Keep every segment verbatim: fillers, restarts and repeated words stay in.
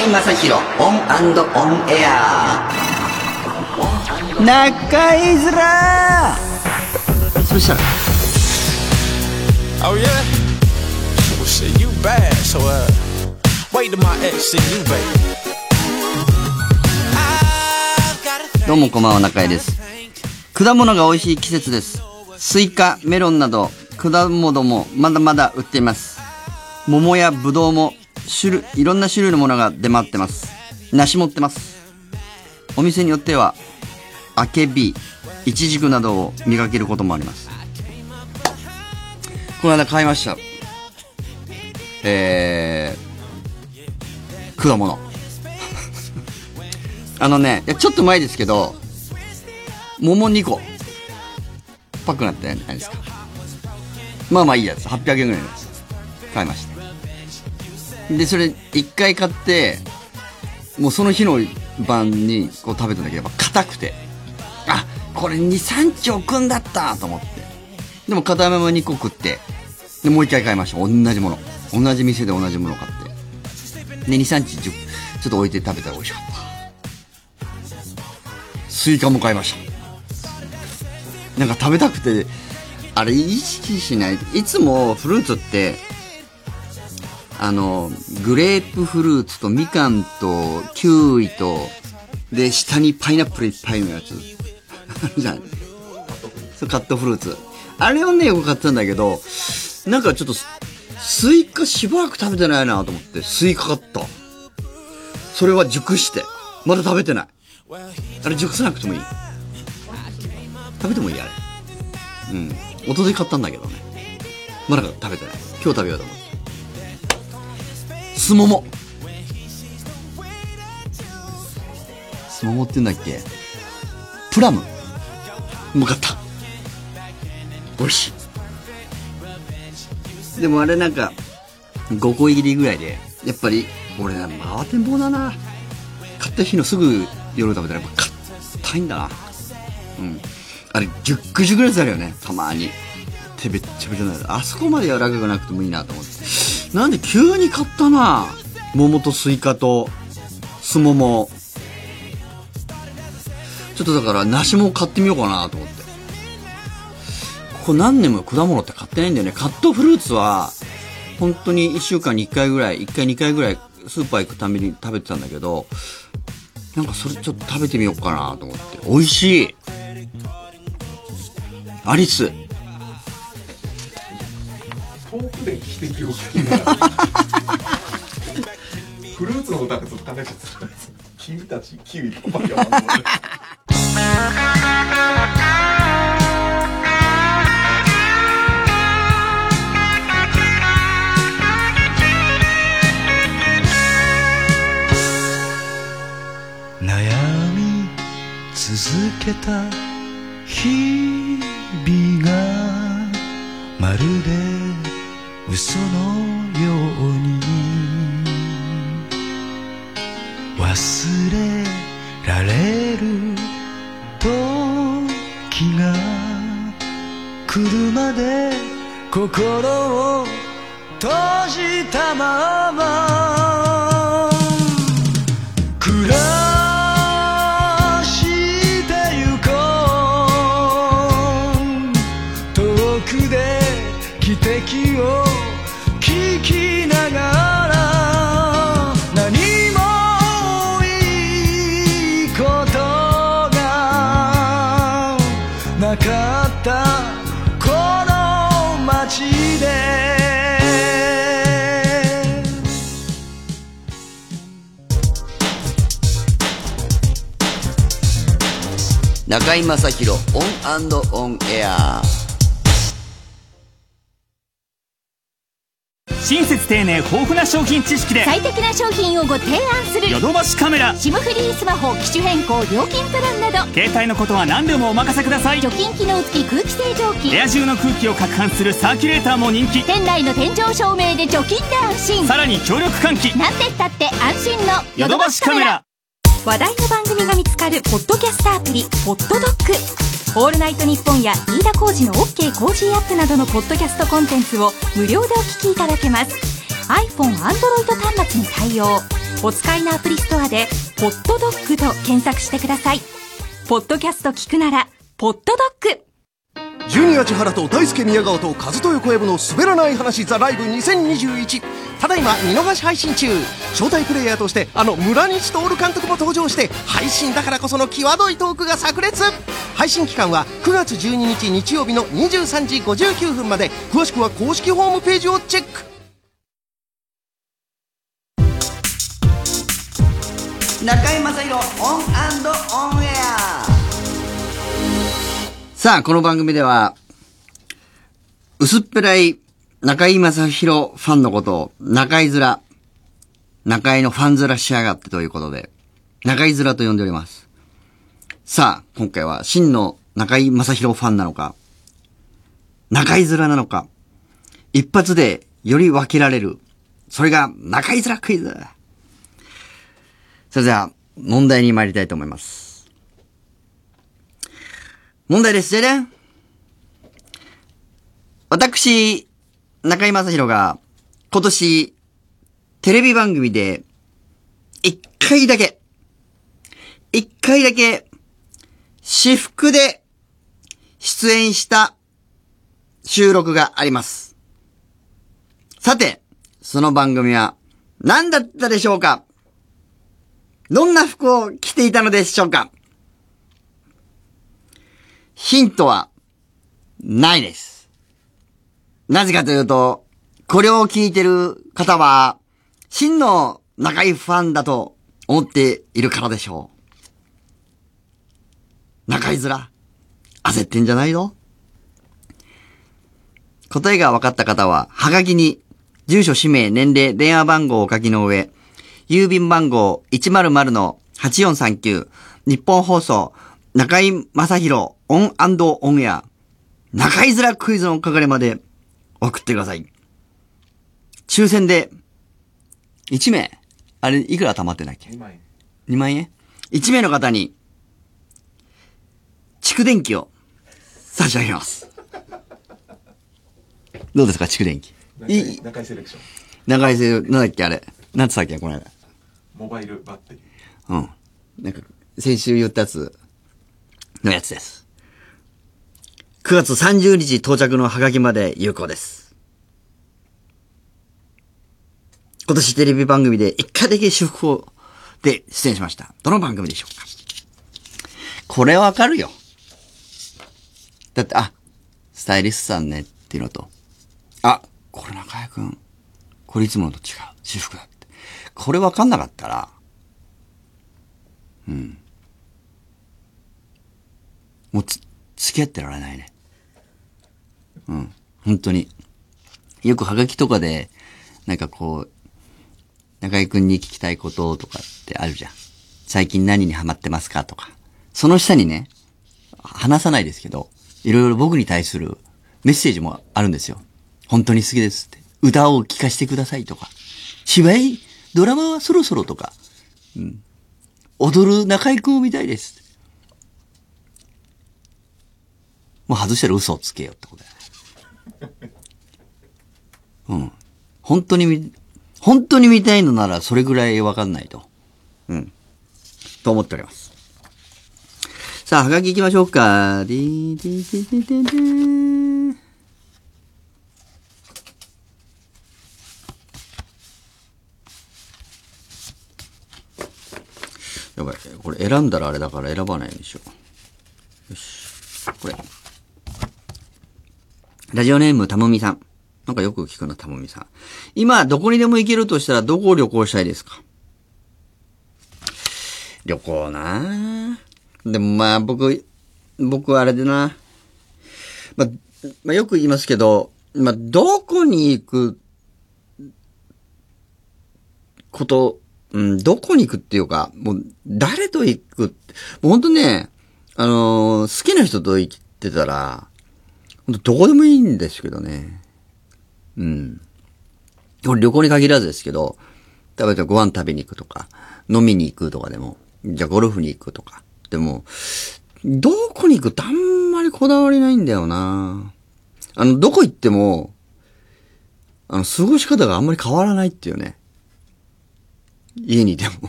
井正広オン&オンエア。 中居面そしたら Oh yeah? Well shit, you bad, so uh wait till my ex see you, baby. どうもこんばんは、中居です。果物が美味しい季節です。スイカ、メロンなど果物もまだまだ売っています。桃やブドウも種類いろんな種類のものが出回ってます。梨も売ってます。お店によってはあけび、いちじくなどを見かけることもあります。この間買いました。えー、果物。あのね、いやちょっと前ですけど、桃にこパックになったじゃないですか。まあまあいいやつ、はっぴゃくえんぐらいのやつ買いました。でそれいっかい買って、もうその日の晩にこう食べたんだけど、やっぱ硬くて、あ、これに、さんにち置くんだったと思って、でも片ままにこ食って、でもういっかい買いました。同じもの、同じ店で同じものを買って、でに、さんにちちょっと置いて食べたら美味しかった。スイカも買いました。なんか食べたくて、あれ意識しない。いつもフルーツってあのグレープフルーツとみかんとキウイとで下にパイナップルいっぱいのやつあるじゃん。そう、カットフルーツ、あれをねよく買ってたんだけど、なんかちょっとスイカしばらく食べてないなと思ってスイカ買った。それは熟してまだ食べてない。あれ熟さなくてもいい、食べてもいいあれ。うん、おととい買ったんだけどね、まだ食べてない。今日食べようと思って。すもも、すももって言うんだっけ、プラムも買った。美味しい。でもあれなんかごこ入りぐらいで、やっぱり俺な、回ってんぼうだな。買った日のすぐ夜食べたらやっぱ硬いんだな。うん、あれじゅっくじゅぐらいあるよね、たまに。手べっちゃべちゃになる。あそこまで柔らかくなくてもいいなと思って、なんで急に買ったな。桃とスイカとすもも、ちょっとだから梨も買ってみようかなと思って。ここ何年も果物って買ってないんだよね。カットフルーツは本当にいっしゅうかんにいっかいぐらい、いっかいにかいぐらいスーパー行くために食べてたんだけど、なんかそれちょっと食べてみようかなと思って。美味しい。アリス遠くで聞いてきようフルーツの歌がずっと考えちゃってた。君たちキウイパパイヤマンゴー悩み続けた日々がまるで嘘のように忘れられる時が来るまで心を閉じたまま暮らしてゆこう、遠くで汽笛を聞きながら、何もいいことがなかったこの街で。 中居正広オン&オンエア。 親切丁寧豊富な商品知識で最適な商品をご提案するヨドバシカメラ。 SIM フリースマホ機種変更料金プランなど、 携帯のことは何でもお任せください。 除菌機能付き空気清浄機、 部屋中の空気を攪拌するサーキュレーターも人気。 店内の天井照明で除菌で安心、 さらに強力換気。 なんてったって安心のヨドバシカメラ。 話題の番組が見つかるポッドキャストアプリポッドドッグ。オールナイトニッポンや飯田浩司の OK コージーアップなどのポッドキャストコンテンツを無料でお聞きいただけます。 iPhone、Android 端末に対応。 お使いのアプリストアでホットドッグと検索してください。ポッドキャスト聞くならポッドドッグ。 じゅうにが千原と大輔宮川と和豊小籔の滑らない話ザライブにせんにじゅういち、ただいま見逃し配信中。招待プレイヤーとしてあの村西徹監督も登場して、配信だからこその際どいトークが炸裂。配信期間はくがつじゅうににち日曜日のにじゅうさんじごじゅうきゅうふんまで。詳しくは公式ホームページをチェック。 中居正広オン&オンエア。 さあ、この番組では、薄っぺらい中居正広ファンのことを、中居面、中居のファン面しやがってということで、中居面と呼んでおります。さあ、今回は真の中居正広ファンなのか、中居面なのか、一発でより分けられる、それが中居面クイズ。それでは、問題に参りたいと思います。問題です。じゃじゃん。私、中居正広が、今年、テレビ番組で、一回だけ、一回だけ、私服で、出演した収録があります。さて、その番組は、何だったでしょうか？どんな服を着ていたのでしょうか？ヒントは、ないです。なぜかというと、これを聞いてる方は、真の中居ファンだと思っているからでしょう。中居面、焦ってんじゃないの？答えが分かった方は、はがきに、住所、氏名、年齢、電話番号をお書きの上、郵便番号 いちまるまるのはちよんさんきゅう、日本放送、中居正広オン&オンエア、中居面クイズの係まで送ってください。抽選で、いちめい、あれ、いくら貯まってんだっけ？ にまんえん。にまんえん ?いち 名の方に、蓄電機を差し上げます。どうですか、蓄電機。 いい。中居セレクション。 中居セレクション、なんだっけ、あれ。なんつったっけ、この間。 モバイルバッテリー。うん。なんか、先週言ったやつのやつです。くがつさんじゅうにち到着のハガキまで有効です。今年テレビ番組で一回だけ私服をで出演しました。どの番組でしょうか？これわかるよ。だって、あ、スタイリストさんねっていうのと、あ、これ中居くん、これいつものと違う。私服だって。これわかんなかったら、うん。もうつ、付き合ってられないね。うん。本当に。よくハガキとかで、なんかこう、中居くんに聞きたいこととかってあるじゃん。最近何にハマってますかとか。その下にね、話さないですけど、いろいろ僕に対するメッセージもあるんですよ。本当に好きですって。歌を聴かせてくださいとか。芝居、ドラマはそろそろとか。うん。踊る中居くんを見たいです。もう外したら嘘をつけよってことだよね。うん。本当に見、本当に見たいのならそれぐらいわかんないと。うん。と思っております。さあ、はがき行きましょうか。でーでーでーでーでー。やばい。これ選んだらあれだから選ばないようにしよう。よし。これ。ラジオネームたむみさん。なんかよく聞くな、たむみさん。今、どこにでも行けるとしたらどこを旅行したいですか？旅行なぁ。でもまあ僕、僕はあれでな。まあ、まあよく言いますけど、まあどこに行くこと、うん、どこに行くっていうか、もう誰と行くって、もうほんとね、あのー、好きな人と行ってたら、ほんとどこでもいいんですけどね。うん。これ旅行に限らずですけど、例えばご飯食べに行くとか、飲みに行くとかでも、じゃあゴルフに行くとか。でも、どこに行くってあんまりこだわりないんだよな。あの、どこ行っても、あの、過ごし方があんまり変わらないっていうね。 家にいても。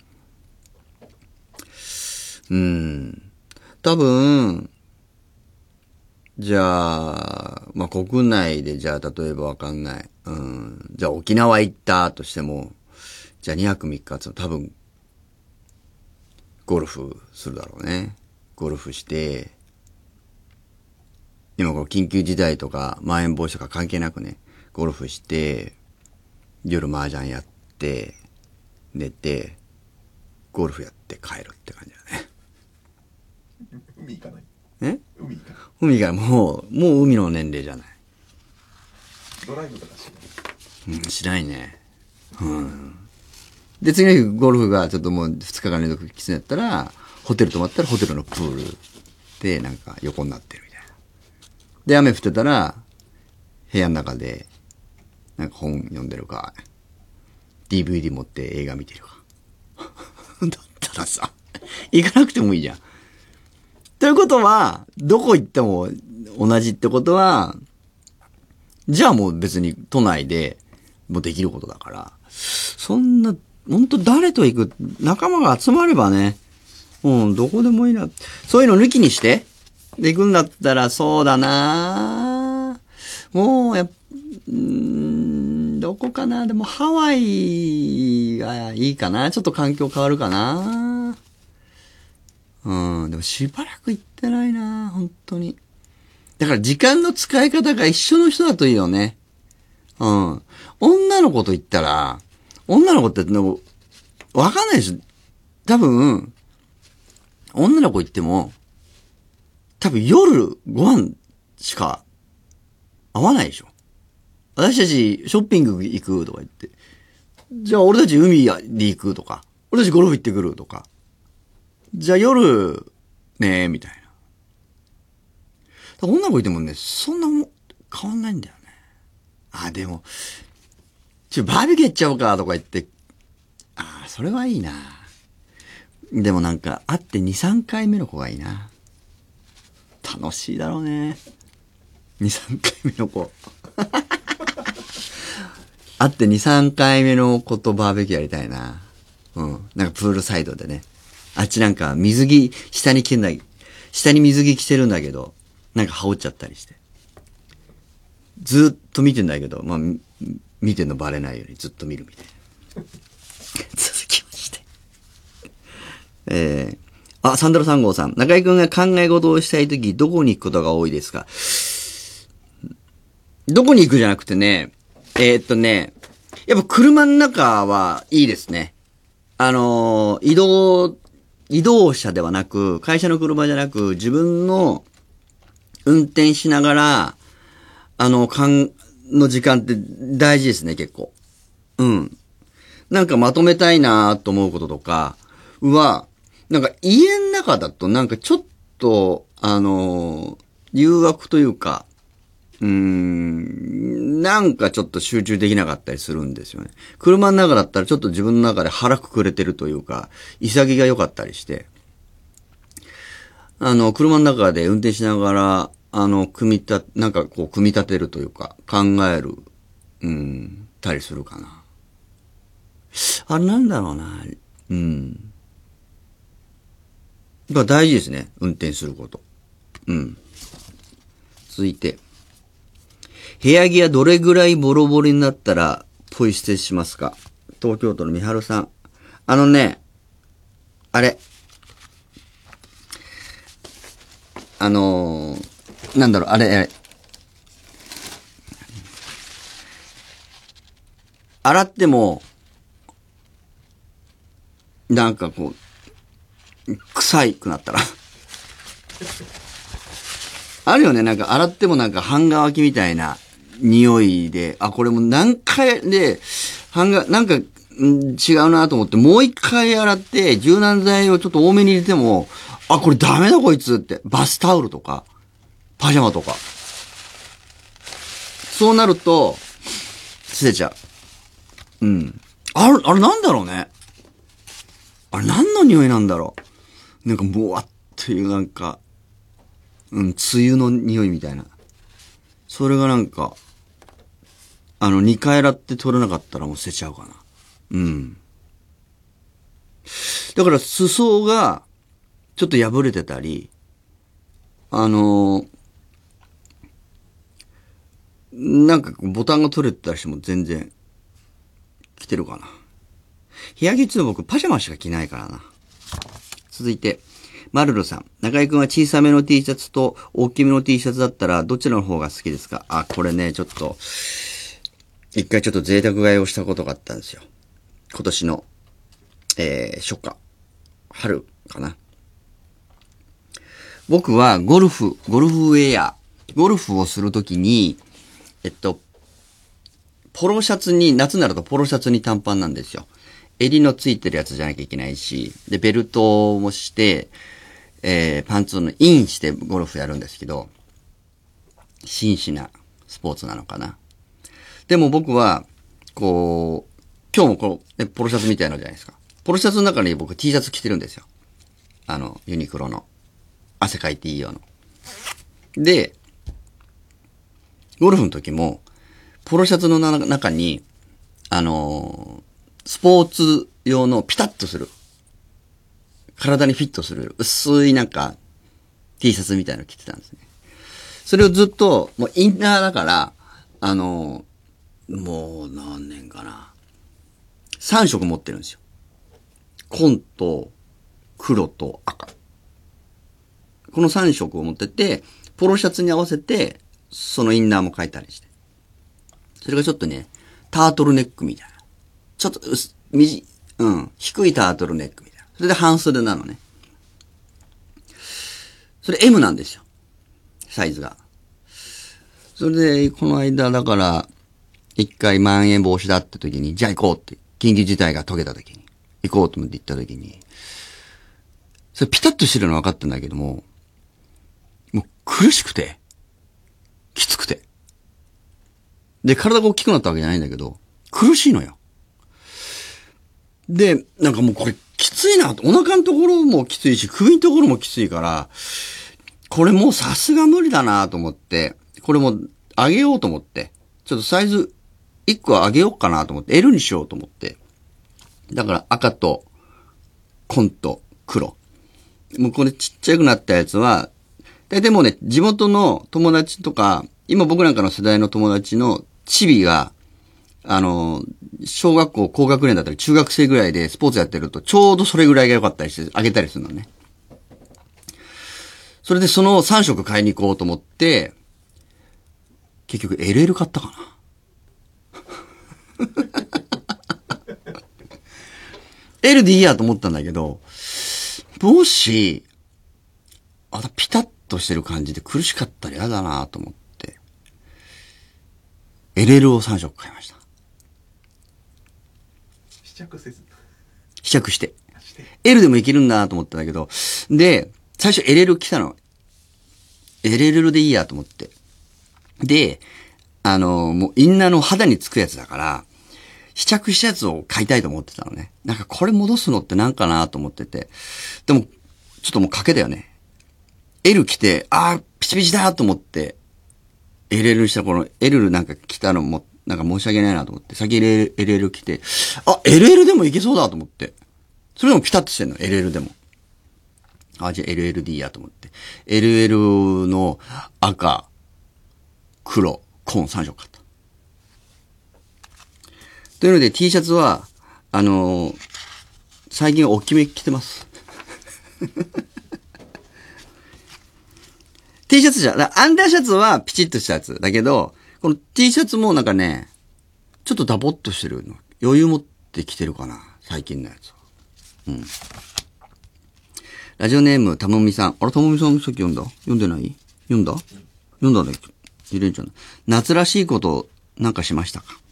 うん。多分、じゃあ、まあ、国内でじゃあ、例えばわかんない。うん。じゃあ、沖縄行ったとしても、じゃあにはくみっかつ多分、ゴルフするだろうね。ゴルフして、今この緊急事態とか、まん延防止とか関係なくね、ゴルフして、夜麻雀やって、寝て、ゴルフやって帰るって感じだね。 海行かない。 え海行かない。 海がもう、もう海の年齢じゃない。 ドライブとかしない。 うん、しないね。うん。で、次の日ゴルフがちょっともうふつかかん連続きついんだったら、ホテル泊まったらホテルのプールでなんか横になってるみたいな。で、雨降ってたら、部屋の中で、なんか本読んでるか、ディーブイディー 持って映画見てるか。だったらさ、行かなくてもいいじゃん。ということは、どこ行っても同じってことは、じゃあもう別に都内でもうできることだから、そんな、ほんと誰と行く、仲間が集まればね、うん、どこでもいいな。そういうの抜きにして、で行くんだったらそうだなもう、やっ、うーん、どこかなでもハワイがいいかなちょっと環境変わるかなうん、でもしばらく行ってないな本当に。だから時間の使い方が一緒の人だといいよね。うん。女の子と言ったら、女の子ってのわかんないです。多分、女の子行っても、多分夜ご飯しか合わないでしょ。私たちショッピング行くとか言って。じゃあ俺たち海で行くとか。俺たちゴルフ行ってくるとか。じゃあ夜、ねえ、みたいな。女の子いてもね、そんなも変わんないんだよね。あ、でも、ちょ、バーベキューやっちゃおうかとか言って、ああ、それはいいな。でもなんか、会ってに、さんかいめの子がいいな。楽しいだろうね。に、さんかいめの子。会ってに、さんかいめの子とバーベキューやりたいな。うん。なんかプールサイドでね。あっちなんか水着、下に着てんだ、下に水着着てるんだけど、なんか羽織っちゃったりして。ずっと見てんだけど、まあ、見てんのバレないようにずっと見るみたいな。続きまして。えー、あ、サンドラさん号さん。中井くんが考え事をしたいとき、どこに行くことが多いですか？どこに行くじゃなくてね、えー、っとね、やっぱ車の中はいいですね。あのー、移動、移動車ではなく、会社の車じゃなく、自分の運転しながら、あの、間の時間って大事ですね、結構。うん。なんかまとめたいなと思うこととかは、なんか家の中だとなんかちょっと、あの、誘惑というか、うーん、なんかちょっと集中できなかったりするんですよね。車の中だったらちょっと自分の中で腹くくれてるというか、潔が良かったりして、あの、車の中で運転しながら、あの、組み立て、なんかこう、組み立てるというか、考える、うん、たりするかな。あれなんだろうな、うん。やっぱ大事ですね、運転すること。うん。続いて。部屋着はどれぐらいボロボロになったらポイ捨てしますか？東京都のみはるさん。あのね、あれ。あのー、なんだろう、あれ、あれ。洗っても、なんかこう、臭いくなったら。あるよね、なんか洗ってもなんか半乾きみたいな匂いで、あ、これも何回で、半が、なんか、ん違うなと思って、もう一回洗って、柔軟剤をちょっと多めに入れても、あ、これダメだこいつって、バスタオルとか、パジャマとか。そうなると、捨てちゃう。うん。あれ、あれなんだろうね。あれ何の匂いなんだろう。なんか、ぼわっていうなんか、うん、梅雨の匂いみたいな。それがなんか、あの、二回洗って取れなかったらもう捨てちゃうかな。うん。 だから裾がちょっと破れてたり、あのー、なんかボタンが取れてたりしても全然着てるかな。部屋着って僕パジャマしか着ないからな。続いて、マルルさん。中井くんは小さめの T シャツと大きめの T シャツだったらどちらの方が好きですか？あ、これね、ちょっと、一回ちょっと贅沢買いをしたことがあったんですよ。今年の、えー、初夏。春かな。僕はゴルフ、ゴルフウェア、ゴルフをするときに、えっと、ポロシャツに、夏になるとポロシャツに短パンなんですよ。襟のついてるやつじゃなきゃいけないし、で、ベルトもして、えー、パンツのインしてゴルフやるんですけど、紳士なスポーツなのかな。でも僕は、こう、今日もこの、ポロシャツみたいなのじゃないですか。ポロシャツの中に僕 T シャツ着てるんですよ。あの、ユニクロの。汗かいていいようの。で、ゴルフの時も、ポロシャツの中に、あのー、スポーツ用のピタッとする。体にフィットする薄いなんか T シャツみたいなの着てたんですね。それをずっと、もうインナーだから、あのー、もう何年かな。さん色持ってるんですよ。紺と黒と赤。このさん色を持ってて、ポロシャツに合わせて、そのインナーも描いたりして。それがちょっとね、タートルネックみたいな。ちょっと薄、みじ、うん、低いタートルネックみたいな。それで半袖なのね。それ エム なんですよ。サイズが。それで、この間、だから、一回まん延防止だって時に、じゃあ行こうって、緊急事態が解けた時に、行こうと思って行った時に、それピタッとしてるの分かってんだけども、もう苦しくて、きつくて。で、体が大きくなったわけじゃないんだけど、苦しいのよ。で、なんかもうこれきついなと。お腹のところもきついし、首のところもきついから、これもうさすが無理だなと思って、これも上げようと思って、ちょっとサイズいっこ上げようかなと思って、L にしようと思って。だから赤と紺と黒。もうこれちっちゃくなったやつは、大体もうね、地元の友達とか、今僕なんかの世代の友達のチビが、あの、小学校高学年だったり中学生ぐらいでスポーツやってると、ちょうどそれぐらいが良かったりして、あげたりするのね。それでそのさん色買いに行こうと思って、結局 エルエル 買ったかな。L でいいやと思ったんだけど、もし、あたピタッとしてる感じで苦しかったら嫌だなと思って、エルエル をさん色買いました。 試着せず。 試着して。L でもいけるんだなと思ったんだけど、で、最初 エルエル 来たの。エルエル でいいやと思って。で、あの、もうインナーの肌につくやつだから、試着したやつを買いたいと思ってたのね。なんかこれ戻すのってなんかなと思ってて。でも、ちょっともう賭けだよね。L 来て、あー、ピチピチだと思って、エルエル にしたらこの L なんか来たのも、なんか申し訳ないなと思って、先 エルエル 来て、あ、エルエル でもいけそうだと思って。それでもピタッとしてんの、エルエル でも。あ、じゃあ エルエル でいいやと思って。エルエル の赤、黒、紺さん色買った。というので T シャツは、あのー、最近大きめ着てます。T シャツじゃ、アンダーシャツはピチッとしたやつ。だけど、この T シャツもなんかね、ちょっとダボっとしてるの。余裕持って着てるかな。最近のやつは。うん。ラジオネーム、たもみさん。あれ、たもみさんさっき読んだ読んでない読んだ読んだね。入れんちゃん。夏らしいことなんかしましたか？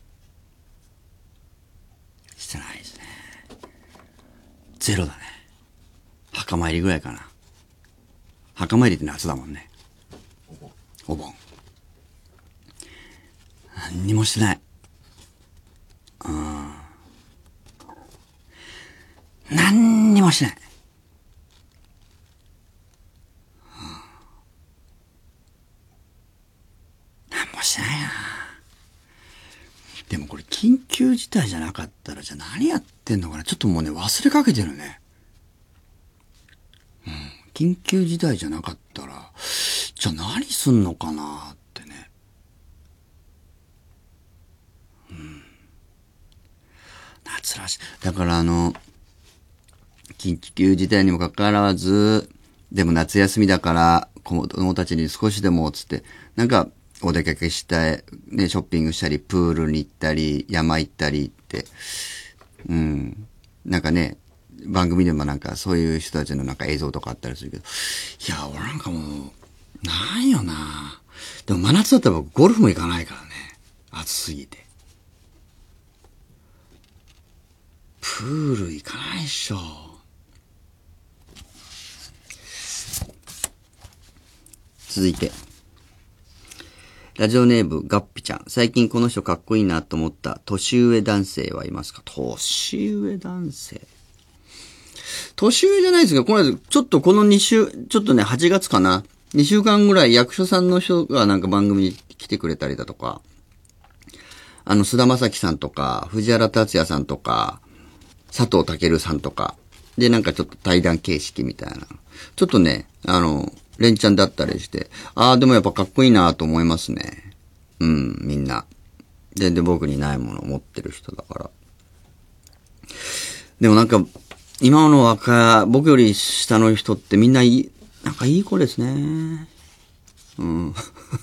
してないですね。ゼロだね。墓参りぐらいかな。墓参りって夏だもんね。お盆。何にもしてない。うん。何にもしてない。何もしてないな。 でもこれ緊急事態じゃなかったらじゃあ何やってんのかな。ちょっともうね忘れかけてるね。うん、緊急事態じゃなかったらじゃあ何すんのかなってね。うん。夏らしい。だからあの緊急事態にもかかわらず、でも夏休みだから子供たちに少しでもつってなんかお出かけしたいね、ショッピングしたりプールに行ったり山行ったりって、うん、なんかね番組でもなんかそういう人たちのなんか映像とかあったりするけど、いや俺なんかもうないよな。でも真夏だったら僕ゴルフも行かないからね、暑すぎて。プール行かないっしょ。続いてラジオネームガッピちゃん。最近この人かっこいいなと思った年上男性はいますか？年上男性。年上じゃないですけど、この間ちょっとこのに週、ちょっとね、はちがつかな。にしゅうかんぐらい役所さんの人がなんか番組に来てくれたりだとか、あの、菅田将暉さんとか、藤原竜也さんとか、佐藤健さんとか、で、なんかちょっと対談形式みたいな。ちょっとね、あの、連チャンだったりして、ああ、でもやっぱかっこいいなと思いますね。うん、みんな。全然僕にないものを持ってる人だから。でもなんか、今の若、僕より下の人ってみんないい、なんかいい子ですね。うん。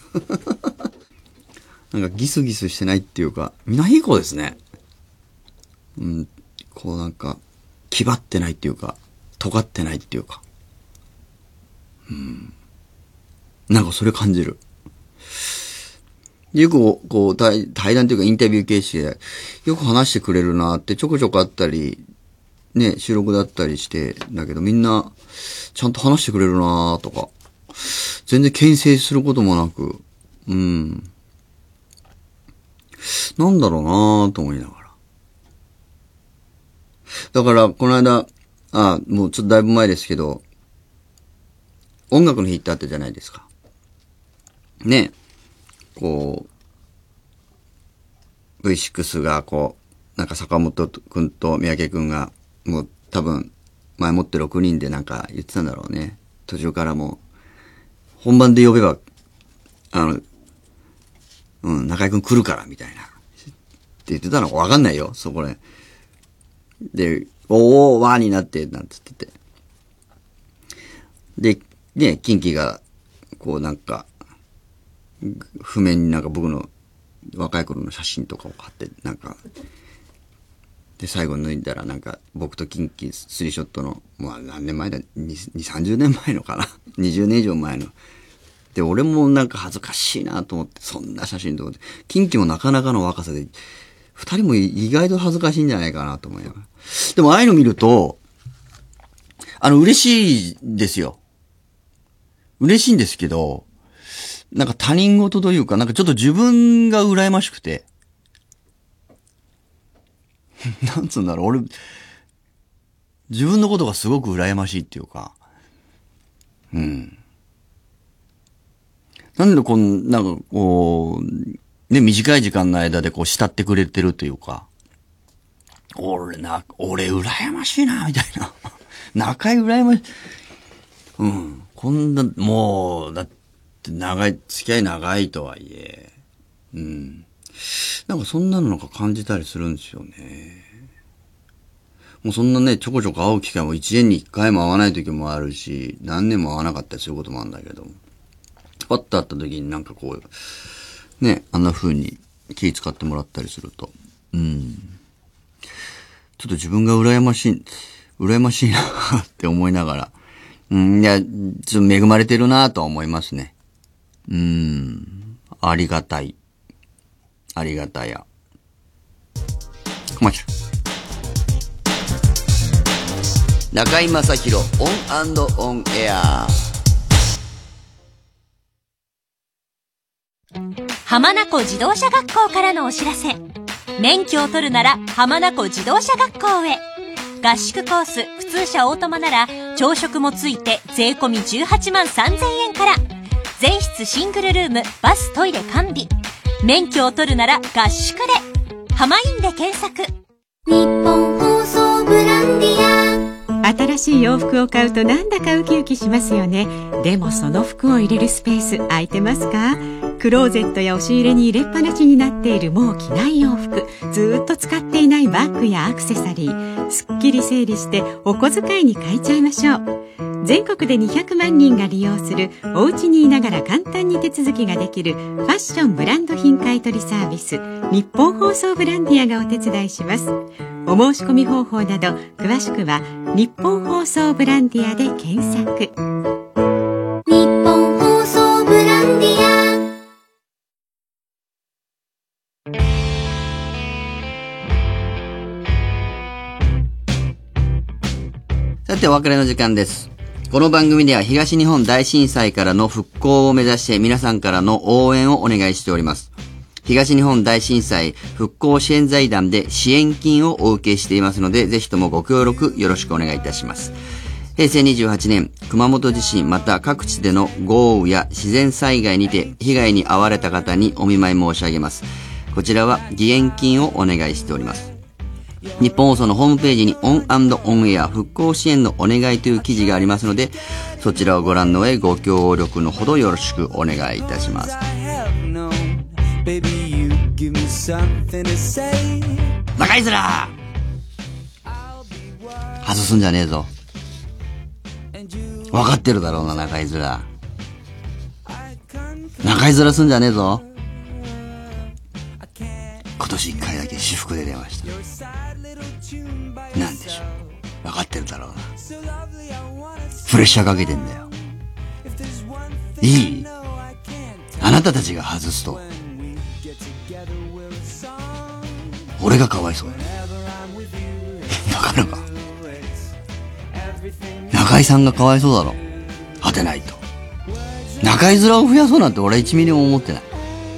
なんかギスギスしてないっていうか、みんないい子ですね。うん、こうなんか、気張ってないっていうか、尖ってないっていうか。うん。なんかそれ感じる。よくこう対、対談というかインタビュー形式でよく話してくれるなってちょこちょこあったり、ね、収録だったりして、だけどみんなちゃんと話してくれるなとか、全然牽制することもなく、うん。なんだろうなと思いながら。だからこの間、あ、もうちょっとだいぶ前ですけど、音楽の日ってあったじゃないですか。ね、こう、ブイシックス がこう、なんか坂本くんと三宅くんが、もう多分、前もってろくにんでなんか言ってたんだろうね。途中からもう、本番で呼べば、あの、うん、中居くん来るから、みたいな。って言ってたのかわかんないよ、そこね。で、おー、わーになって、なんつってて。で、ね、キンキが、こうなんか、譜面になんか僕の若い頃の写真とかを貼って、なんか、で、最後脱いだらなんか、僕とキンキスリーショットの、まあ何年前だ、に、さんじゅうねんまえのかな。にじゅうねん以上前の。で、俺もなんか恥ずかしいなと思って、そんな写真とかで。キンキもなかなかの若さで、二人も意外と恥ずかしいんじゃないかなと思いながら。でもああいうの見ると、あの、嬉しいですよ。嬉しいんですけど、なんか他人事というか、なんかちょっと自分が羨ましくて。なんつうんだろう、俺、自分のことがすごく羨ましいっていうか、うん。なんでこん、なんかこう、ね、短い時間の間でこう慕ってくれてるというか、俺な、俺羨ましいな、みたいな。仲居羨ましい。うん。こんな、もう、だって長い、付き合い長いとはいえ、うん。なんかそんなのなんか感じたりするんですよね。もうそんなね、ちょこちょこ会う機会も一年に一回も会わない時もあるし、何年も会わなかったりすることもあるんだけど、パッと会った時になんかこう、ね、あんな風に気使ってもらったりすると、うん。ちょっと自分が羨ましい、羨ましいなって思いながら、うん、いや、ちょっと恵まれてるなとは思いますね。うん、ありがたい。ありがたや。コマーシャル。中居正広オン&オンエア。 浜名湖自動車学校からのお知らせ。免許を取るなら浜名湖自動車学校へ。合宿コース普通車オートマなら朝食もついて税込みじゅうはちまんさんぜんえんから。全室シングルルーム、バストイレ完備。免許を取るなら合宿で。 浜インで検索。 日本放送ブランディア。 新しい洋服を買うとなんだかウキウキしますよね。でもその服を入れるスペース空いてますか？クローゼットや押し入れに入れっぱなしになっているもう着ない洋服、ずーっと使っていないバッグやアクセサリー、すっきり整理してお小遣いに変えちゃいましょう。全国でにひゃくまんにんが利用するお家にいながら簡単に手続きができるファッションブランド品買取サービス、日本放送ブランディアがお手伝いします。お申し込み方法など詳しくは日本放送ブランディアで検索。 日本放送ブランディア。 さてお別れの時間です。この番組では東日本大震災からの復興を目指して皆さんからの応援をお願いしております。東日本大震災復興支援財団で支援金をお受けしていますので、ぜひともご協力よろしくお願いいたします。平成にじゅうはちねん、熊本地震また各地での豪雨や自然災害にて被害に遭われた方にお見舞い申し上げます。こちらは義援金をお願いしております。日本放送のホームページにオン&オンエア復興支援のお願いという記事がありますので、そちらをご覧の上ご協力のほどよろしくお願いいたします。中居面外すんじゃねえぞ。分かってるだろうな、中居面。中居面すんじゃねえぞ。今年一回だけ私服で出ました。なんでしょう。分かってるだろうな。プレッシャーかけてんだよ。いい？あなたたちが外すと俺がかわいそうだね。だからか。中居さんがかわいそうだろ。当てないと。中居面を増やそうなんて俺は一ミリも思ってない。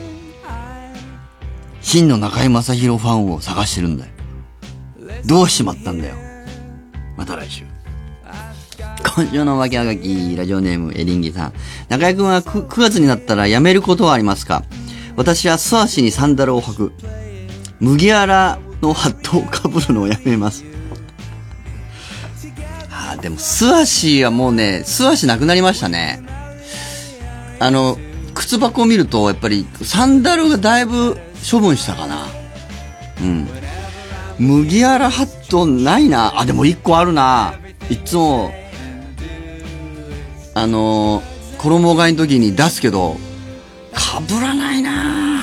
真の中居正広ファンを探してるんだよ。どうしちまったんだよ。また来週。今週のわけあがき、ラジオネームエリンギさん。中居くんは 9, 9月になったら辞めることはありますか？私は素足にサンダルを履く。麦わらのハットをかぶるのをやめます。あーでも素足はもうね、素足なくなりましたね。あの、靴箱を見るとやっぱりサンダルがだいぶ処分したかな。うん。麦わらハットないな。あ、でも一個あるな。いつも、あのー、衣替えの時に出すけど、かぶらないな。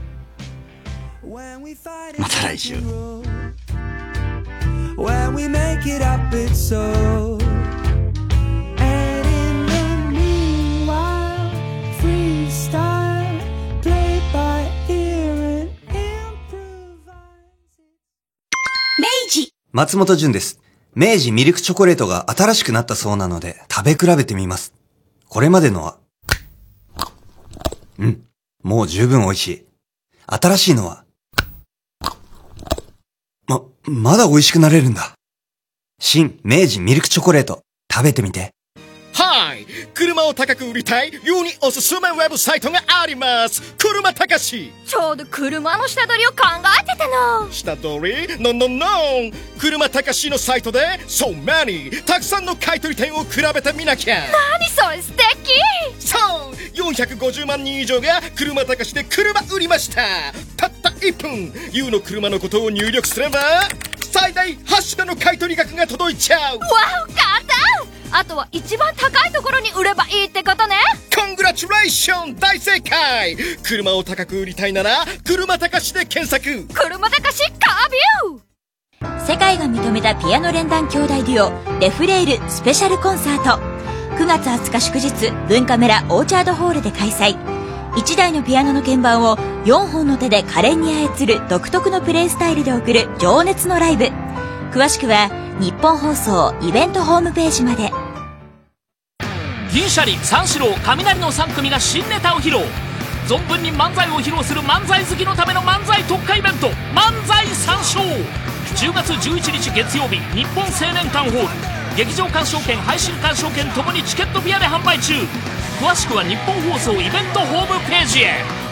また来週。When we make it up, it's so. And in the meanwhile, freestyle, played by ear and improvise. 明治松本潤です。明治ミルクチョコレートが新しくなったそうなので食べ比べてみます。これまでのは、うん、もう十分美味しい。新しいのは、ま、まだ美味しくなれるんだ。新明治ミルクチョコレート、食べてみて。 はい、車を高く売りたい世におすすめウェブサイトがあります。車高し。 ちょうど車の下取りを考えてたの。 下取り？ののの車高しのサイトで So many たくさんの買取店を比べてみなきゃ。 何それ素敵。 そうよんひゃくごじゅうまんにん以上が車高しで車売りました。たったいっぷん ユー の車のことを入力すれば最大はち種の買取額が届いちゃう。 わお、簡単。あとは一番高いところに売ればいいってことね。 コングラチュレーション、大正解。車を高く売りたいなら車高しで検索。 車高しカービュー。世界が認めたピアノ連弾兄弟デュオレフレールスペシャルコンサート、くがつはつか祝日、文化村オーチャードホールで開催。いちだいのピアノの鍵盤をよんほんの手で可憐に操る独特のプレイスタイルで送る情熱のライブ。詳しくは日本放送イベントホームページまで。 銀シャリ、三四郎、雷のさん組が新ネタを披露。存分に漫才を披露する漫才好きのための漫才特化イベント、漫才三四郎。じゅうがつじゅういちにち月曜日、日本青年館ホール。劇場鑑賞券、配信鑑賞券ともにチケットピアで販売中。詳しくは日本放送イベントホームページへ。